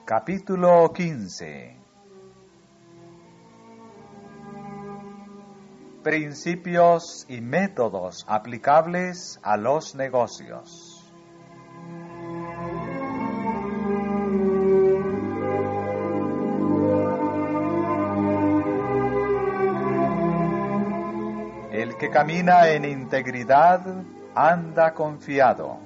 Capítulo 15. Principios y métodos aplicables a los negocios. El que camina en integridad anda confiado.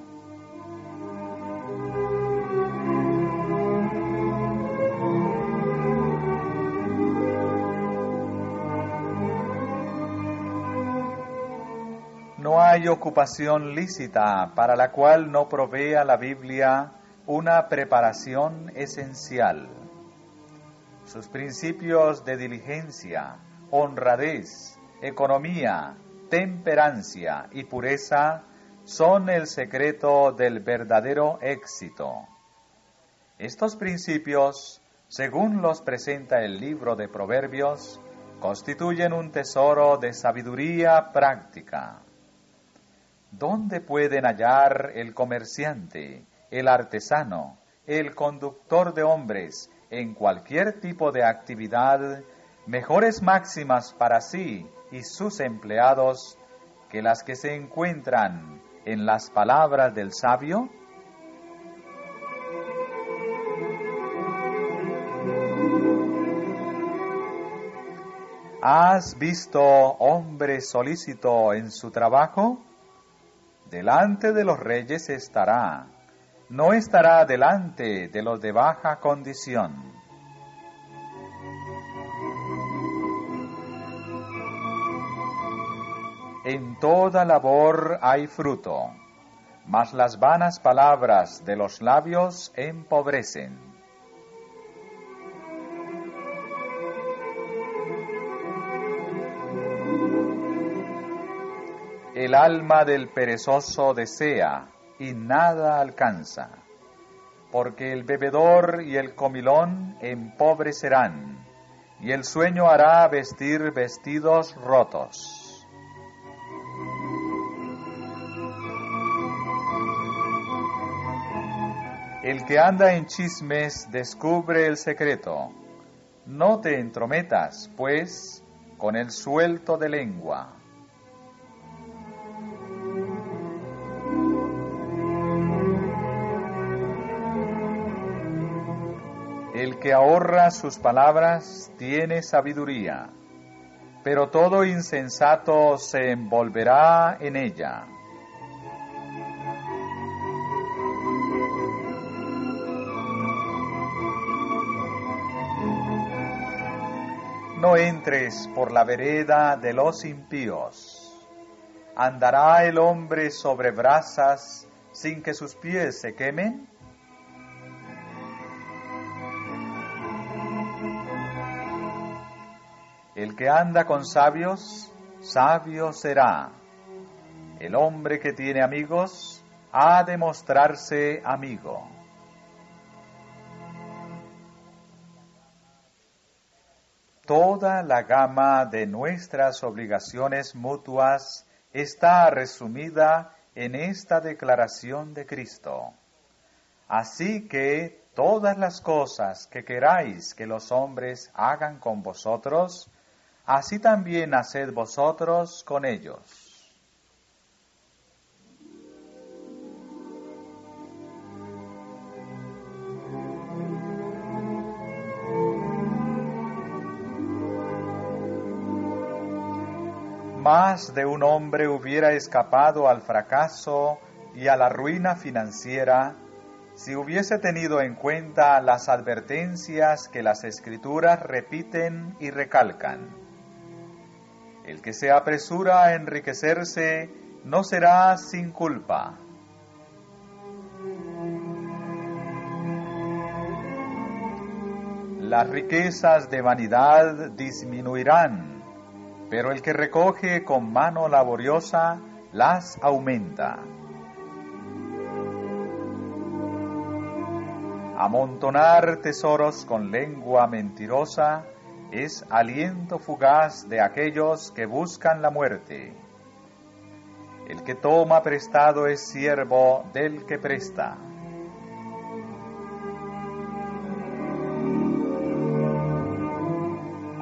No hay ocupación lícita para la cual no provea la Biblia una preparación esencial. Sus principios de diligencia, honradez, economía, temperancia y pureza son el secreto del verdadero éxito. Estos principios, según los presenta el libro de Proverbios, constituyen un tesoro de sabiduría práctica. ¿Dónde pueden hallar el comerciante, el artesano, el conductor de hombres en cualquier tipo de actividad mejores máximas para sí y sus empleados que las que se encuentran en las palabras del sabio? ¿Has visto hombre solícito en su trabajo? Delante de los reyes estará, no estará delante de los de baja condición. En toda labor hay fruto, mas las vanas palabras de los labios empobrecen. El alma del perezoso desea y nada alcanza, porque el bebedor y el comilón empobrecerán, y el sueño hará vestir vestidos rotos. El que anda en chismes descubre el secreto. No te entrometas, pues, con el suelto de lengua. El que ahorra sus palabras tiene sabiduría, pero todo insensato se envolverá en ella. No entres por la vereda de los impíos. ¿Andará el hombre sobre brasas sin que sus pies se quemen? El que anda con sabios, sabio será. El hombre que tiene amigos, ha de mostrarse amigo. Toda la gama de nuestras obligaciones mutuas está resumida en esta declaración de Cristo. Así que todas las cosas que queráis que los hombres hagan con vosotros, así también haced vosotros con ellos. Más de un hombre hubiera escapado al fracaso y a la ruina financiera si hubiese tenido en cuenta las advertencias que las Escrituras repiten y recalcan. El que se apresura a enriquecerse no será sin culpa. Las riquezas de vanidad disminuirán, pero el que recoge con mano laboriosa las aumenta. Amontonar tesoros con lengua mentirosa es aliento fugaz de aquellos que buscan la muerte. El que toma prestado es siervo del que presta.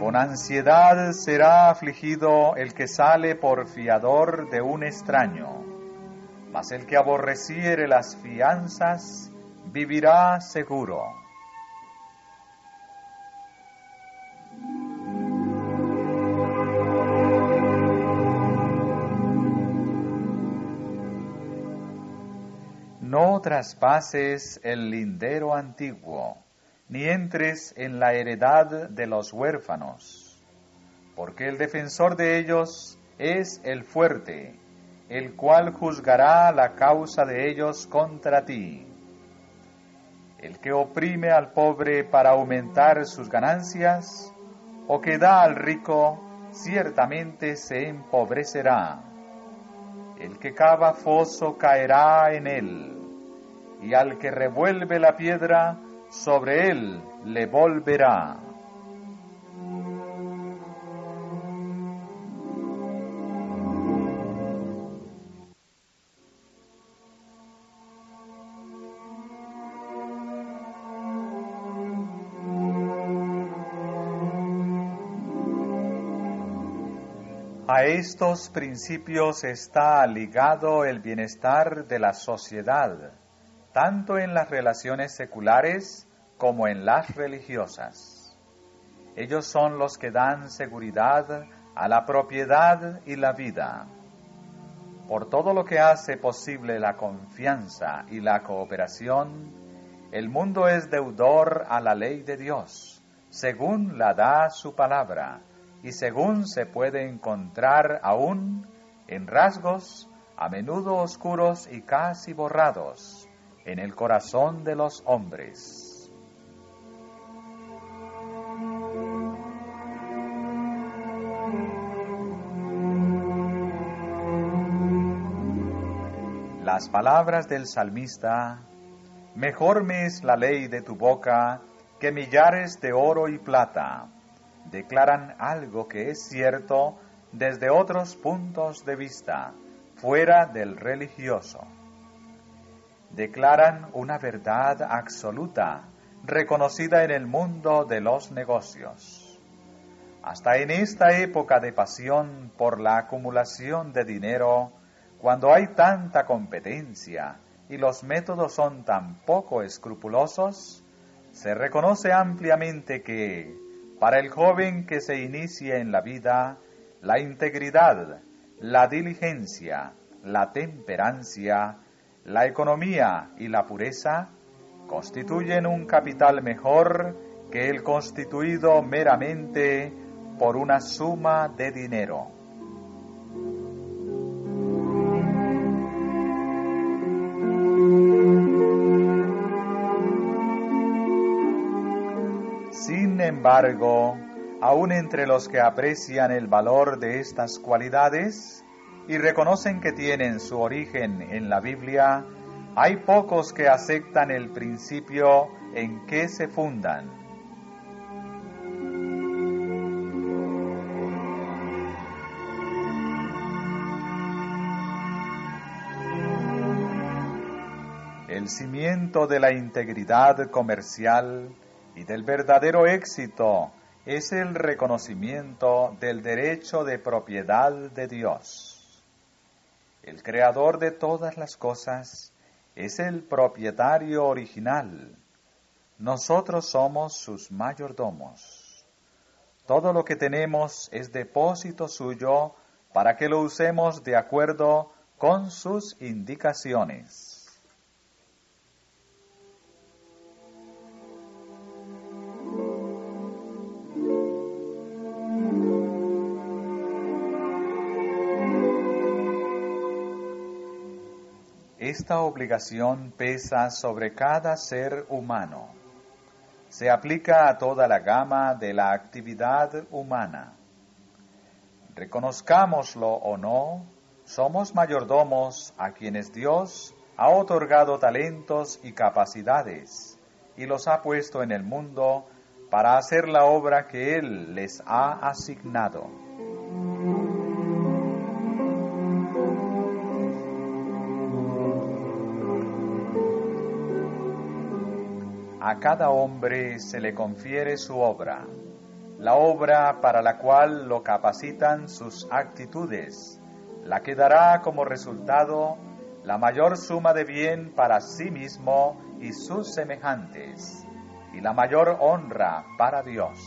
Con ansiedad será afligido el que sale por fiador de un extraño, mas el que aborreciere las fianzas vivirá seguro. No traspases el lindero antiguo, ni entres en la heredad de los huérfanos, porque el defensor de ellos es el fuerte, el cual juzgará la causa de ellos contra ti. El que oprime al pobre para aumentar sus ganancias, o que da al rico, ciertamente se empobrecerá. El que cava foso caerá en él, y al que revuelve la piedra, sobre él le volverá. A estos principios está ligado el bienestar de la sociedad, tanto en las relaciones seculares como en las religiosas. Ellos son los que dan seguridad a la propiedad y la vida. Por todo lo que hace posible la confianza y la cooperación, el mundo es deudor a la ley de Dios, según la da su palabra, y según se puede encontrar aún en rasgos a menudo oscuros y casi borrados en el corazón de los hombres. Las palabras del salmista: mejor me es la ley de tu boca que millares de oro y plata, declaran algo que es cierto desde otros puntos de vista, fuera del religioso. Declaran una verdad absoluta, reconocida en el mundo de los negocios. Hasta en esta época de pasión por la acumulación de dinero, cuando hay tanta competencia y los métodos son tan poco escrupulosos, se reconoce ampliamente que, para el joven que se inicia en la vida, la integridad, la diligencia, la temperancia, la economía y la pureza constituyen un capital mejor que el constituido meramente por una suma de dinero. Sin embargo, aun entre los que aprecian el valor de estas cualidades y reconocen que tienen su origen en la Biblia, hay pocos que aceptan el principio en que se fundan. El cimiento de la integridad comercial y del verdadero éxito es el reconocimiento del derecho de propiedad de Dios. El creador de todas las cosas es el propietario original. Nosotros somos sus mayordomos. Todo lo que tenemos es depósito suyo para que lo usemos de acuerdo con sus indicaciones. Esta obligación pesa sobre cada ser humano. Se aplica a toda la gama de la actividad humana. Reconozcámoslo o no, somos mayordomos a quienes Dios ha otorgado talentos y capacidades y los ha puesto en el mundo para hacer la obra que Él les ha asignado. A cada hombre se le confiere su obra, la obra para la cual lo capacitan sus actitudes, la que dará como resultado la mayor suma de bien para sí mismo y sus semejantes, y la mayor honra para Dios.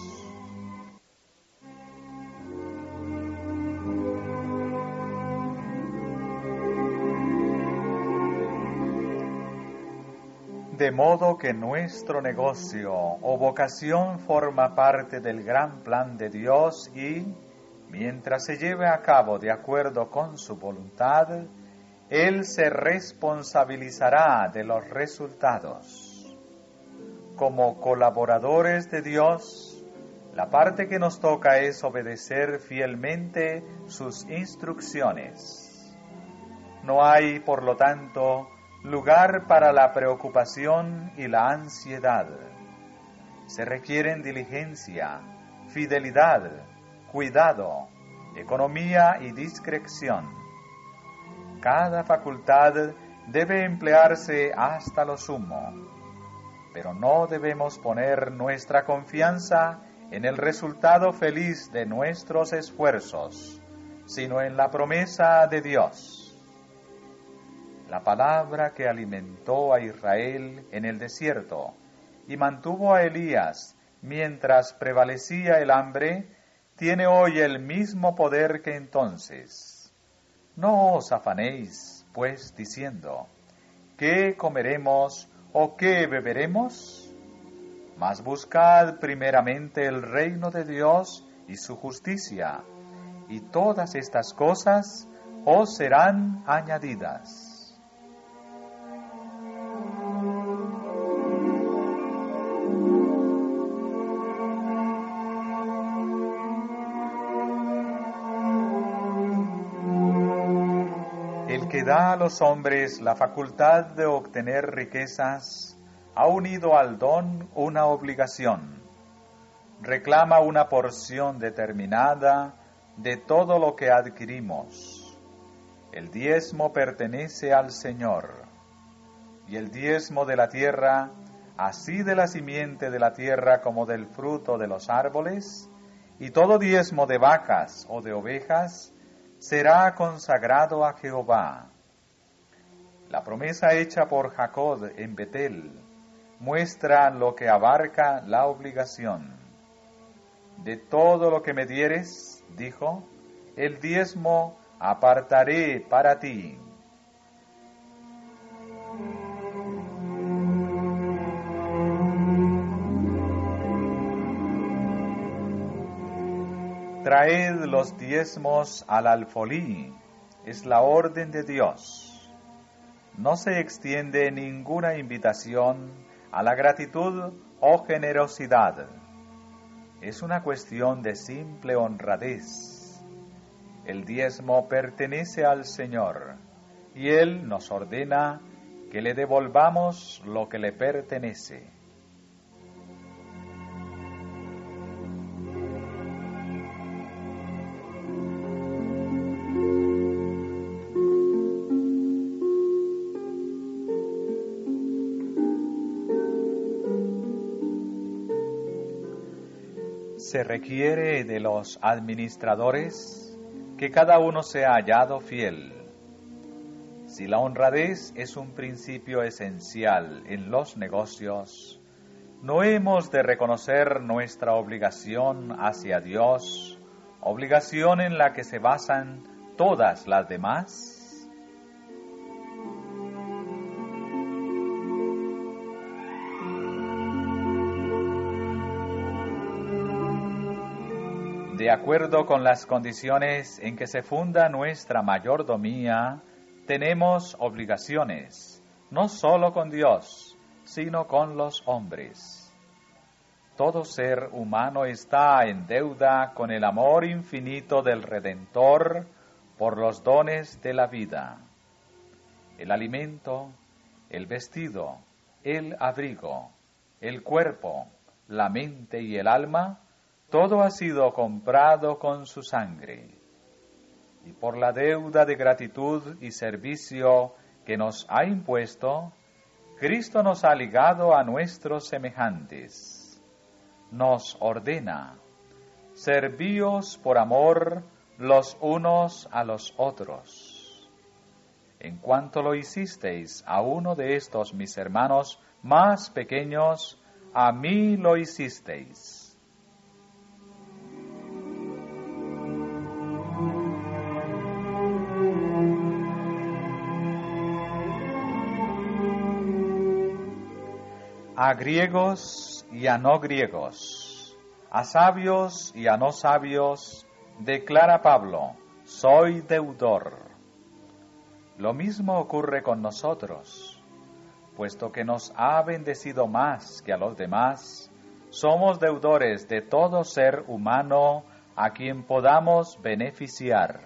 De modo que nuestro negocio o vocación forma parte del gran plan de Dios y, mientras se lleve a cabo de acuerdo con su voluntad, Él se responsabilizará de los resultados. Como colaboradores de Dios, la parte que nos toca es obedecer fielmente sus instrucciones. No hay, por lo tanto, lugar para la preocupación y la ansiedad. Se requieren diligencia, fidelidad, cuidado, economía y discreción. Cada facultad debe emplearse hasta lo sumo, pero no debemos poner nuestra confianza en el resultado feliz de nuestros esfuerzos, sino en la promesa de Dios. La palabra que alimentó a Israel en el desierto y mantuvo a Elías mientras prevalecía el hambre, tiene hoy el mismo poder que entonces. No os afanéis, pues, diciendo, ¿qué comeremos o qué beberemos? Mas buscad primeramente el reino de Dios y su justicia, y todas estas cosas os serán añadidas. El que da a los hombres la facultad de obtener riquezas ha unido al don una obligación. Reclama una porción determinada de todo lo que adquirimos. El diezmo pertenece al Señor, y el diezmo de la tierra, así de la simiente de la tierra como del fruto de los árboles, y todo diezmo de vacas o de ovejas, será consagrado a Jehová. La promesa hecha por Jacob en Betel muestra lo que abarca la obligación. De todo lo que me dieres, dijo, el diezmo apartaré para ti. Traed los diezmos al alfolí, es la orden de Dios. No se extiende ninguna invitación a la gratitud o generosidad. Es una cuestión de simple honradez. El diezmo pertenece al Señor, y Él nos ordena que le devolvamos lo que le pertenece. Se requiere de los administradores que cada uno sea hallado fiel. Si la honradez es un principio esencial en los negocios, ¿no hemos de reconocer nuestra obligación hacia Dios, obligación en la que se basan todas las demás? De acuerdo con las condiciones en que se funda nuestra mayordomía, tenemos obligaciones, no solo con Dios, sino con los hombres. Todo ser humano está en deuda con el amor infinito del Redentor por los dones de la vida. El alimento, el vestido, el abrigo, el cuerpo, la mente y el alma, todo ha sido comprado con su sangre, y por la deuda de gratitud y servicio que nos ha impuesto, Cristo nos ha ligado a nuestros semejantes. Nos ordena, servíos por amor los unos a los otros. En cuanto lo hicisteis a uno de estos mis hermanos más pequeños, a mí lo hicisteis. A griegos y a no griegos, a sabios y a no sabios, declara Pablo, soy deudor. Lo mismo ocurre con nosotros, puesto que nos ha bendecido más que a los demás, somos deudores de todo ser humano a quien podamos beneficiar.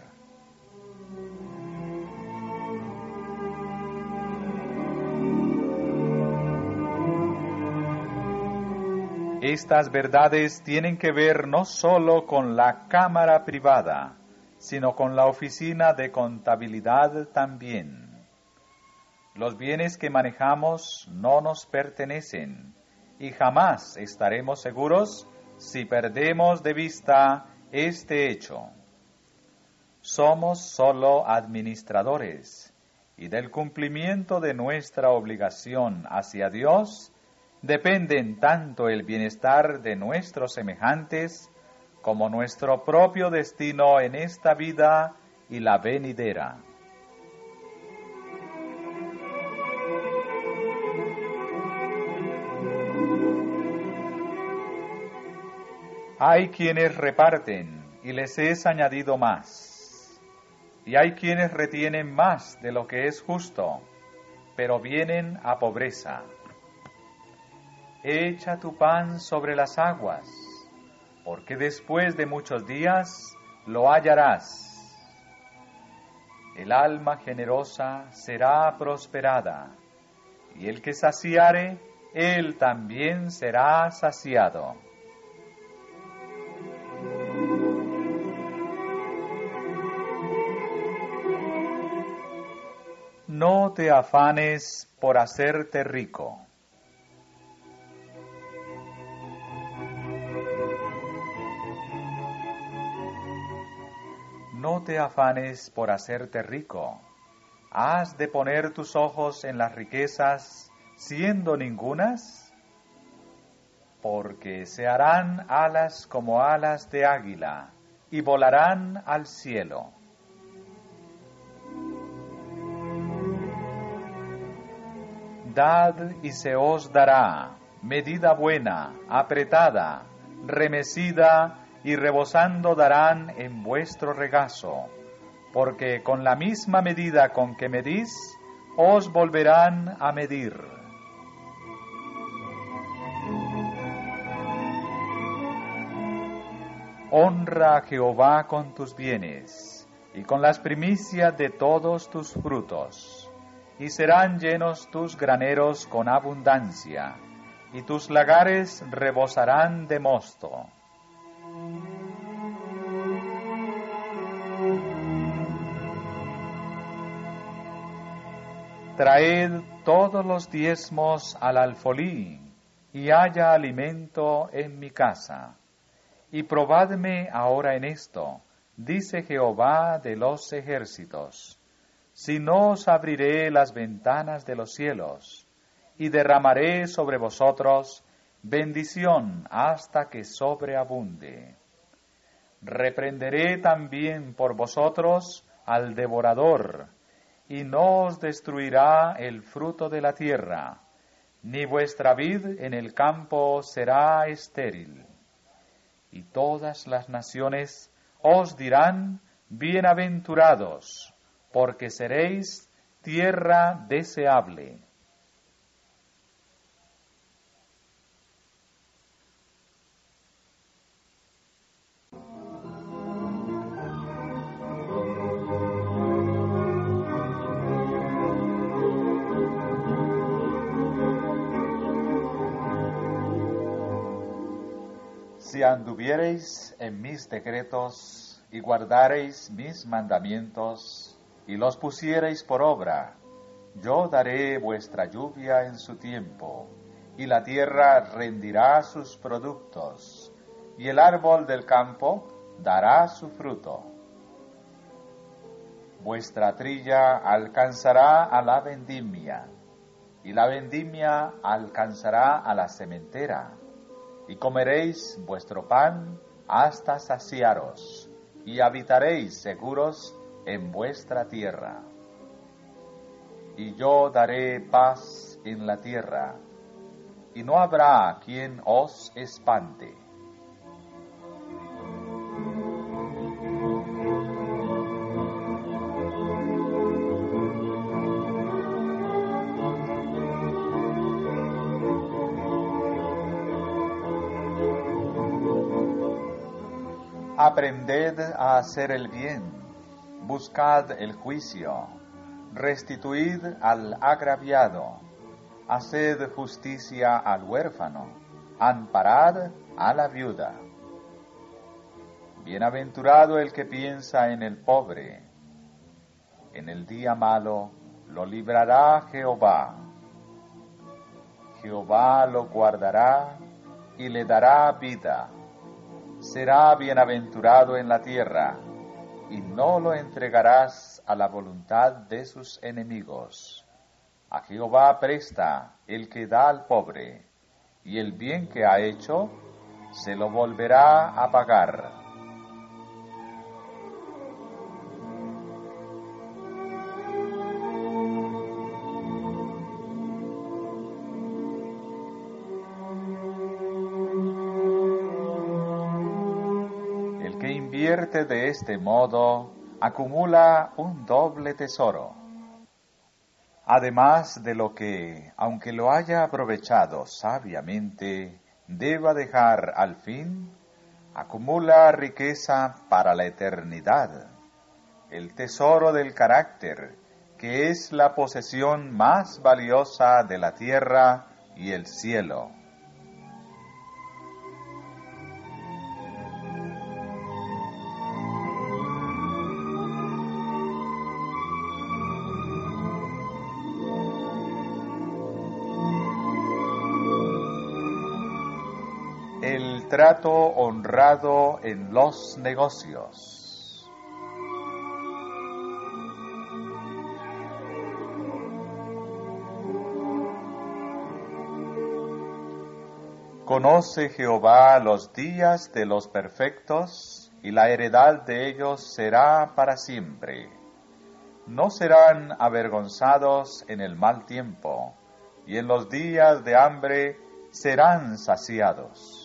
Estas verdades tienen que ver no solo con la cámara privada, sino con la oficina de contabilidad también. Los bienes que manejamos no nos pertenecen y jamás estaremos seguros si perdemos de vista este hecho. Somos solo administradores y del cumplimiento de nuestra obligación hacia Dios dependen tanto el bienestar de nuestros semejantes como nuestro propio destino en esta vida y la venidera. Hay quienes reparten y les es añadido más, y hay quienes retienen más de lo que es justo, pero vienen a pobreza. Echa tu pan sobre las aguas, porque después de muchos días lo hallarás. El alma generosa será prosperada, y el que saciare, él también será saciado. No te afanes por hacerte rico. No te afanes por hacerte rico. ¿Has de poner tus ojos en las riquezas, siendo ningunas? Porque se harán alas como alas de águila, y volarán al cielo. Dad y se os dará, medida buena, apretada, remecida, y rebosando darán en vuestro regazo, porque con la misma medida con que medís, os volverán a medir. Honra a Jehová con tus bienes, y con las primicias de todos tus frutos, y serán llenos tus graneros con abundancia, y tus lagares rebosarán de mosto. Traed todos los diezmos al alfolí, y haya alimento en mi casa. Y probadme ahora en esto, dice Jehová de los ejércitos, si no os abriré las ventanas de los cielos, y derramaré sobre vosotros bendición hasta que sobreabunde. Reprenderé también por vosotros al devorador, y no os destruirá el fruto de la tierra, ni vuestra vid en el campo será estéril. Y todas las naciones os dirán, bienaventurados, porque seréis tierra deseable. Si anduviereis en mis decretos y guardareis mis mandamientos y los pusiereis por obra, yo daré vuestra lluvia en su tiempo, y la tierra rendirá sus productos, y el árbol del campo dará su fruto. Vuestra trilla alcanzará a la vendimia, y la vendimia alcanzará a la sementera, y comeréis vuestro pan hasta saciaros, y habitaréis seguros en vuestra tierra. Y yo daré paz en la tierra, y no habrá quien os espante. Aprended a hacer el bien, buscad el juicio, restituid al agraviado, haced justicia al huérfano, amparad a la viuda. Bienaventurado el que piensa en el pobre, en el día malo lo librará Jehová. Jehová lo guardará y le dará vida. Será bienaventurado en la tierra, y no lo entregarás a la voluntad de sus enemigos. A Jehová presta el que da al pobre, y el bien que ha hecho se lo volverá a pagar. Invierte de este modo, acumula un doble tesoro. Además de lo que, aunque lo haya aprovechado sabiamente, deba dejar al fin, acumula riqueza para la eternidad, el tesoro del carácter, que es la posesión más valiosa de la tierra y el cielo. El trato honrado en los negocios. Conoce Jehová los días de los perfectos, y la heredad de ellos será para siempre. No serán avergonzados en el mal tiempo, y en los días de hambre serán saciados.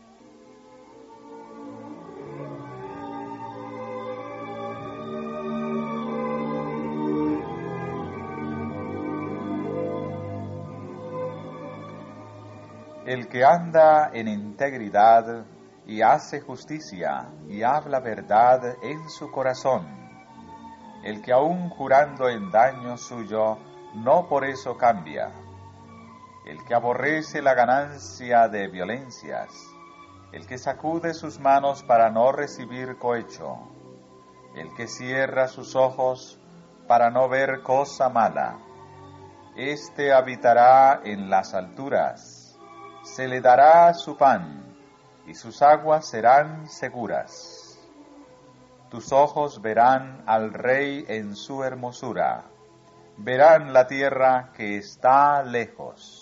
El que anda en integridad y hace justicia y habla verdad en su corazón, el que aun jurando en daño suyo, no por eso cambia, el que aborrece la ganancia de violencias, el que sacude sus manos para no recibir cohecho, el que cierra sus ojos para no ver cosa mala, éste habitará en las alturas. Se le dará su pan, y sus aguas serán seguras. Tus ojos verán al Rey en su hermosura, verán la tierra que está lejos.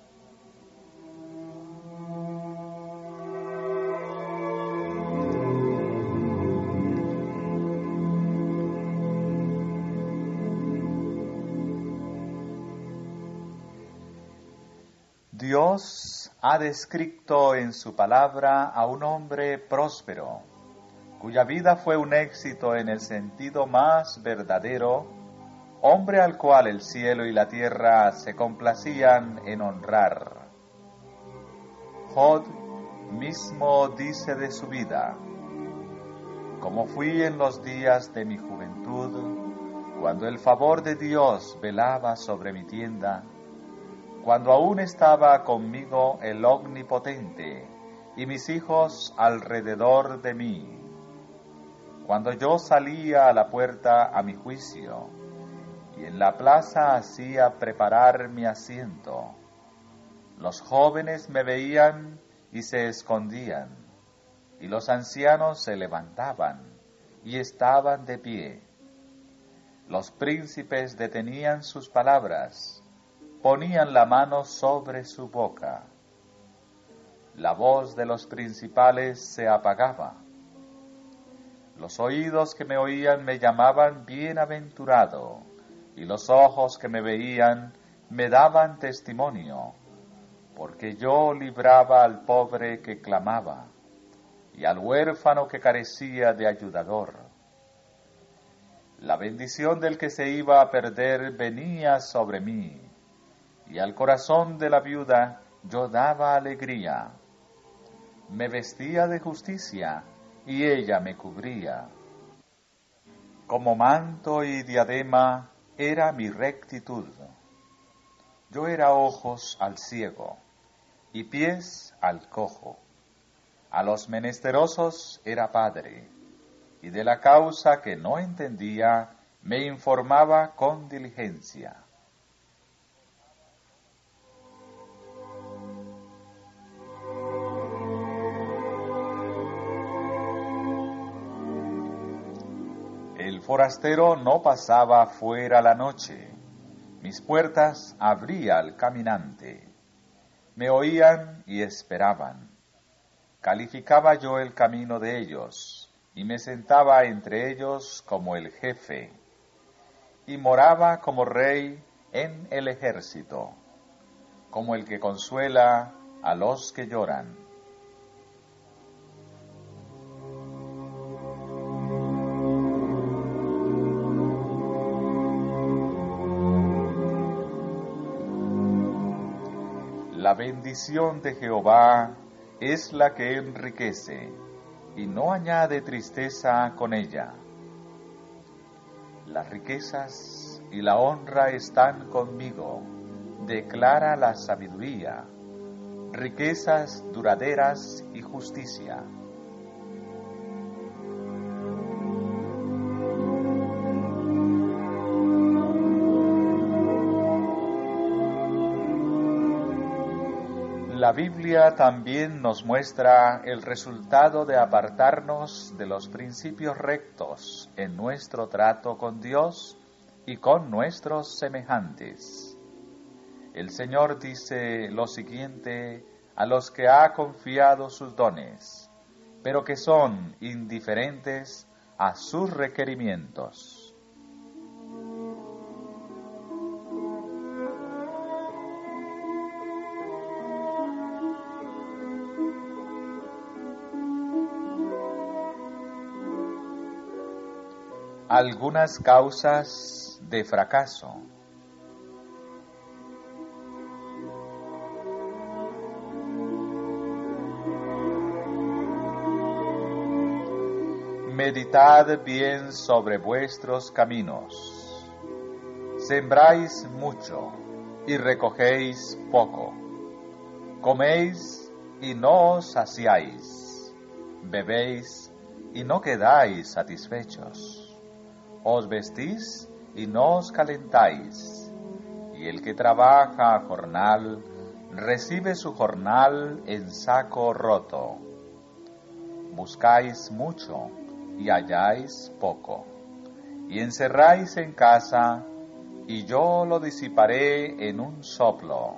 Dios ha descrito en su palabra a un hombre próspero, cuya vida fue un éxito en el sentido más verdadero, hombre al cual el cielo y la tierra se complacían en honrar. Job mismo dice de su vida: como fui en los días de mi juventud, cuando el favor de Dios velaba sobre mi tienda, cuando aún estaba conmigo el Omnipotente y mis hijos alrededor de mí, cuando yo salía a la puerta a mi juicio y en la plaza hacía preparar mi asiento, los jóvenes me veían y se escondían, y los ancianos se levantaban y estaban de pie. Los príncipes detenían sus palabras, ponían la mano sobre su boca. La voz de los principales se apagaba. Los oídos que me oían me llamaban bienaventurado, y los ojos que me veían me daban testimonio, porque yo libraba al pobre que clamaba, y al huérfano que carecía de ayudador. La bendición del que se iba a perder venía sobre mí, y al corazón de la viuda yo daba alegría. Me vestía de justicia, y ella me cubría. Como manto y diadema era mi rectitud. Yo era ojos al ciego, y pies al cojo. A los menesterosos era padre, y de la causa que no entendía me informaba con diligencia. El forastero no pasaba fuera la noche, mis puertas abría al caminante. Me oían y esperaban. Calificaba yo el camino de ellos, y me sentaba entre ellos como el jefe, y moraba como rey en el ejército, como el que consuela a los que lloran. La bendición de Jehová es la que enriquece, y no añade tristeza con ella. Las riquezas y la honra están conmigo, declara la sabiduría, riquezas duraderas y justicia. La Biblia también nos muestra el resultado de apartarnos de los principios rectos en nuestro trato con Dios y con nuestros semejantes. El Señor dice lo siguiente a los que ha confiado sus dones, pero que son indiferentes a sus requerimientos. Algunas causas de fracaso. Meditad bien sobre vuestros caminos. Sembráis mucho y recogéis poco. Coméis y no os saciáis. Bebéis y no quedáis satisfechos. Os vestís y no os calentáis, y el que trabaja a jornal recibe su jornal en saco roto. Buscáis mucho y halláis poco, y encerráis en casa, y yo lo disiparé en un soplo.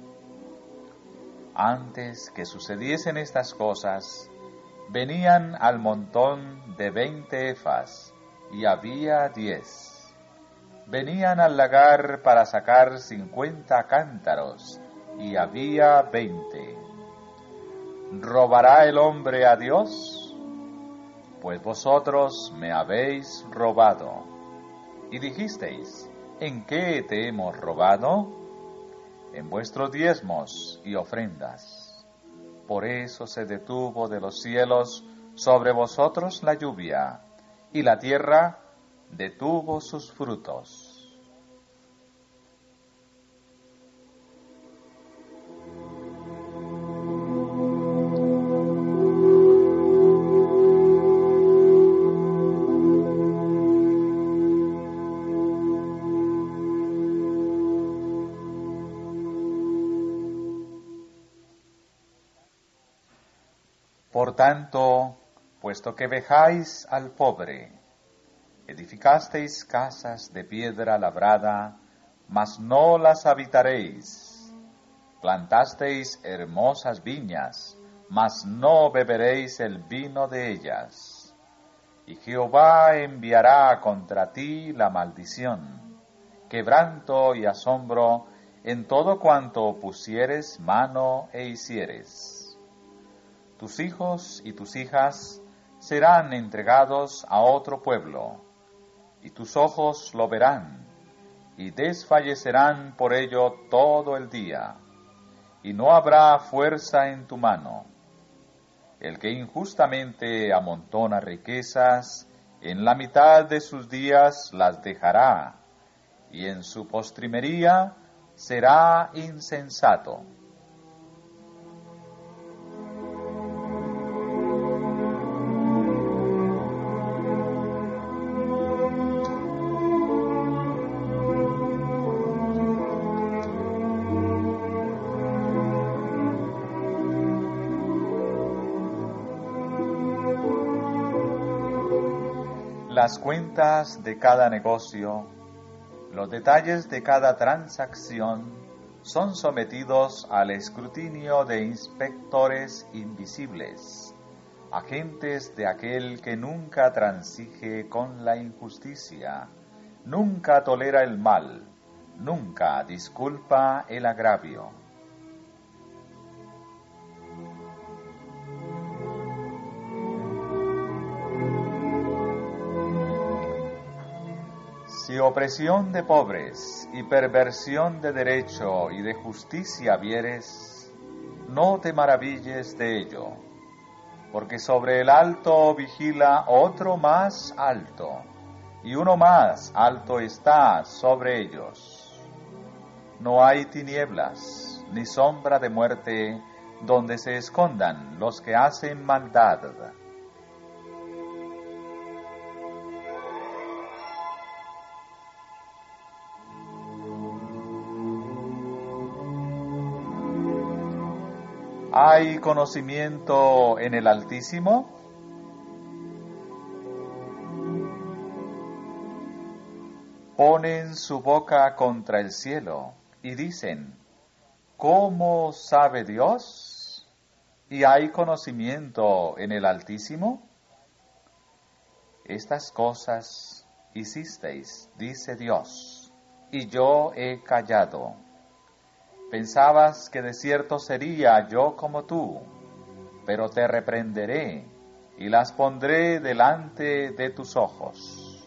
Antes que sucediesen estas cosas, venían al montón de 20 efas, y había 10. Venían al lagar para sacar 50 cántaros, y había 20. ¿Robará el hombre a Dios? Pues vosotros me habéis robado. Y dijisteis, ¿en qué te hemos robado? En vuestros diezmos y ofrendas. Por eso se detuvo de los cielos sobre vosotros la lluvia, y la tierra detuvo sus frutos. Por tanto, puesto que vejáis al pobre, edificasteis casas de piedra labrada, mas no las habitaréis. Plantasteis hermosas viñas, mas no beberéis el vino de ellas. Y Jehová enviará contra ti la maldición, quebranto y asombro en todo cuanto pusieres mano e hicieres. Tus hijos y tus hijas serán entregados a otro pueblo, y tus ojos lo verán, y desfallecerán por ello todo el día, y no habrá fuerza en tu mano. El que injustamente amontona riquezas, en la mitad de sus días las dejará, y en su postrimería será insensato. Las cuentas de cada negocio, los detalles de cada transacción son sometidos al escrutinio de inspectores invisibles, agentes de aquel que nunca transige con la injusticia, nunca tolera el mal, nunca disculpa el agravio. Si opresión de pobres y perversión de derecho y de justicia vieres, no te maravilles de ello, porque sobre el alto vigila otro más alto, y uno más alto está sobre ellos. No hay tinieblas ni sombra de muerte donde se escondan los que hacen maldad. ¿Hay conocimiento en el Altísimo? Ponen su boca contra el cielo y dicen, ¿cómo sabe Dios? ¿Y hay conocimiento en el Altísimo? Estas cosas hicisteis, dice Dios, y yo he callado. Pensabas que de cierto sería yo como tú, pero te reprenderé y las pondré delante de tus ojos.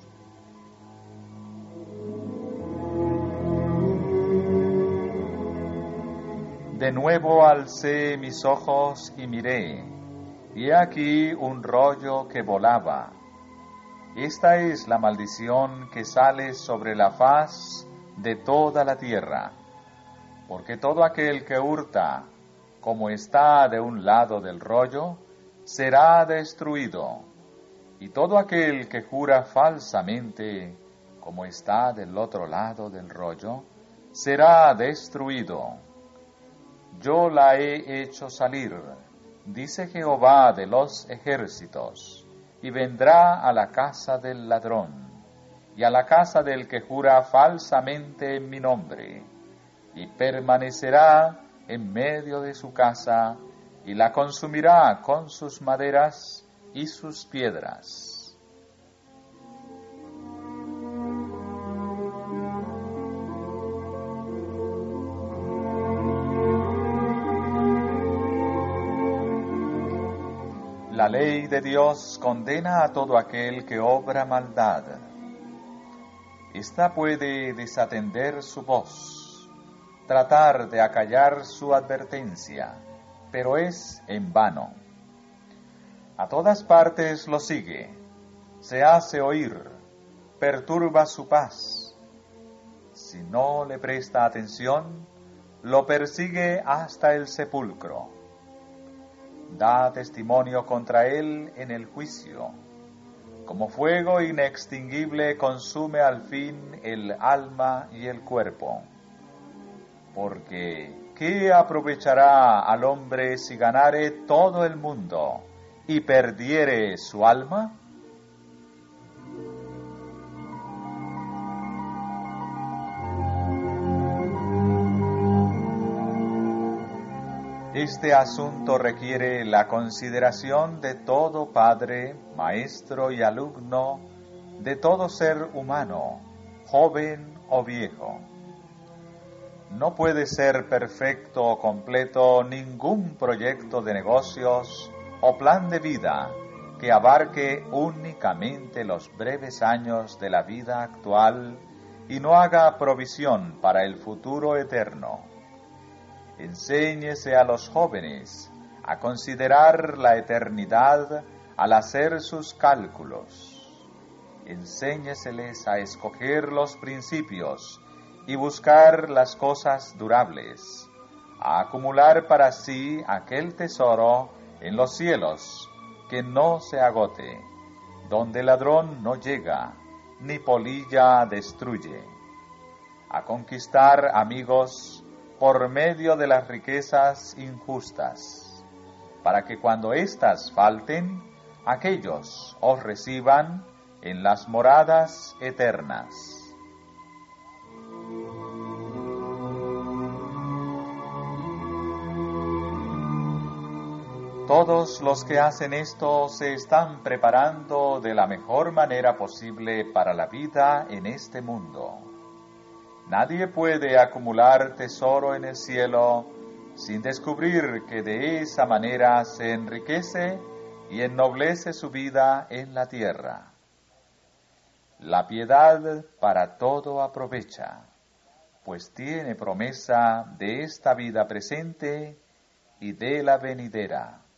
De nuevo alcé mis ojos y miré, y he aquí un rollo que volaba. Esta es la maldición que sale sobre la faz de toda la tierra. Porque todo aquel que hurta, como está de un lado del rollo, será destruido, y todo aquel que jura falsamente, como está del otro lado del rollo, será destruido. Yo la he hecho salir, dice Jehová de los ejércitos, y vendrá a la casa del ladrón, y a la casa del que jura falsamente en mi nombre, y permanecerá en medio de su casa, y la consumirá con sus maderas y sus piedras. La ley de Dios condena a todo aquel que obra maldad. Esta puede desatender su voz, tratar de acallar su advertencia, pero es en vano. A todas partes lo sigue, se hace oír, perturba su paz. Si no le presta atención, lo persigue hasta el sepulcro. Da testimonio contra él en el juicio. Como fuego inextinguible consume al fin el alma y el cuerpo. Porque, ¿qué aprovechará al hombre si ganare todo el mundo y perdiere su alma? Este asunto requiere la consideración de todo padre, maestro y alumno, de todo ser humano, joven o viejo. No puede ser perfecto o completo ningún proyecto de negocios o plan de vida que abarque únicamente los breves años de la vida actual y no haga provisión para el futuro eterno. Enséñese a los jóvenes a considerar la eternidad al hacer sus cálculos. Enséñeseles a escoger los principios y buscar las cosas durables, a acumular para sí aquel tesoro en los cielos que no se agote, donde ladrón no llega, ni polilla destruye, a conquistar amigos por medio de las riquezas injustas, para que cuando éstas falten, aquellos os reciban en las moradas eternas. Todos los que hacen esto se están preparando de la mejor manera posible para la vida en este mundo. Nadie puede acumular tesoro en el cielo sin descubrir que de esa manera se enriquece y ennoblece su vida en la tierra. La piedad para todo aprovecha, pues tiene promesa de esta vida presente y de la venidera.